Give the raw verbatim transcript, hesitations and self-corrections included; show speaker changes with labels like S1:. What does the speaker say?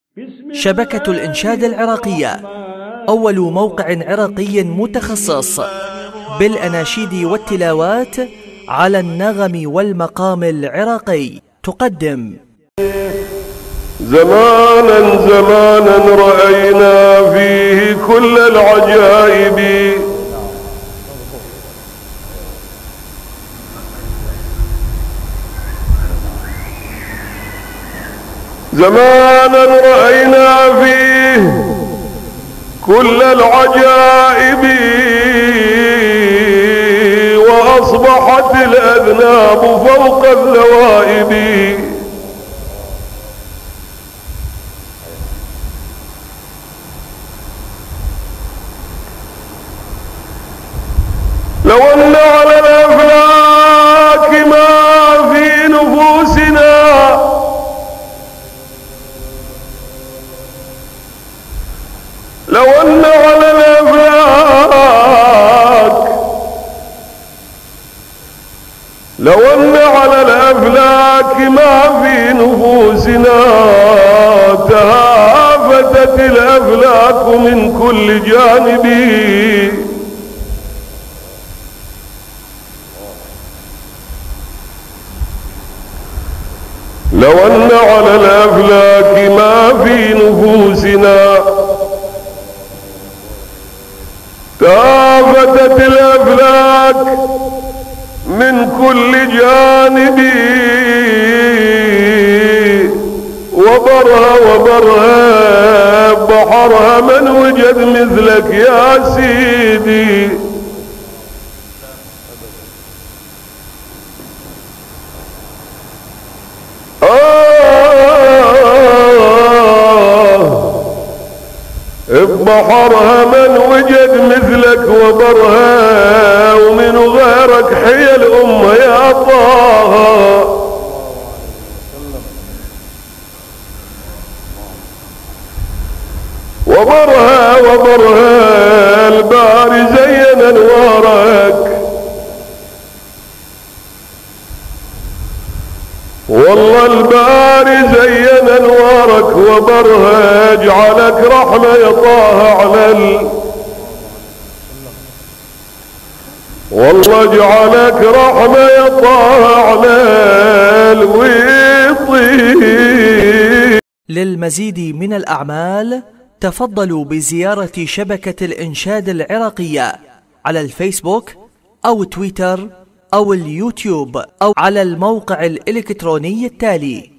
S1: شبكة الإنشاد العراقية، أول موقع عراقي متخصص بالأناشيد والتلاوات على النغم والمقام العراقي، تقدم
S2: زمانا زمانا رأينا فيه كل العجائب، زمانا رأينا فيه كل العجائب، وأصبحت الأذناب فوق الذوائب. لو أن على الأفلاك ما في نفوسنا، لو أن على الأفلاك لو أن على الأفلاك ما في نفوسنا، تهافتت الأفلاك من كل جانب. لو أن على الأفلاك ما في نفوسنا، تافتت الأفلاك من كل جانب، وبرها وبرها بحرها من وجد مثلك يا سيدي. بحرها من وجد مثلك وبرها، ومن غيرك حي الأمة يا طه. وبرها وبرها الباري زين انوارك، والله الباري زين انوارك، وبرها اجعلك رحمة يا طه على ال والله اجعلك رحمة يا طه على الويطي.
S1: للمزيد من الأعمال تفضلوا بزيارة شبكة الإنشاد العراقية على الفيسبوك أو تويتر أو اليوتيوب أو على الموقع الإلكتروني التالي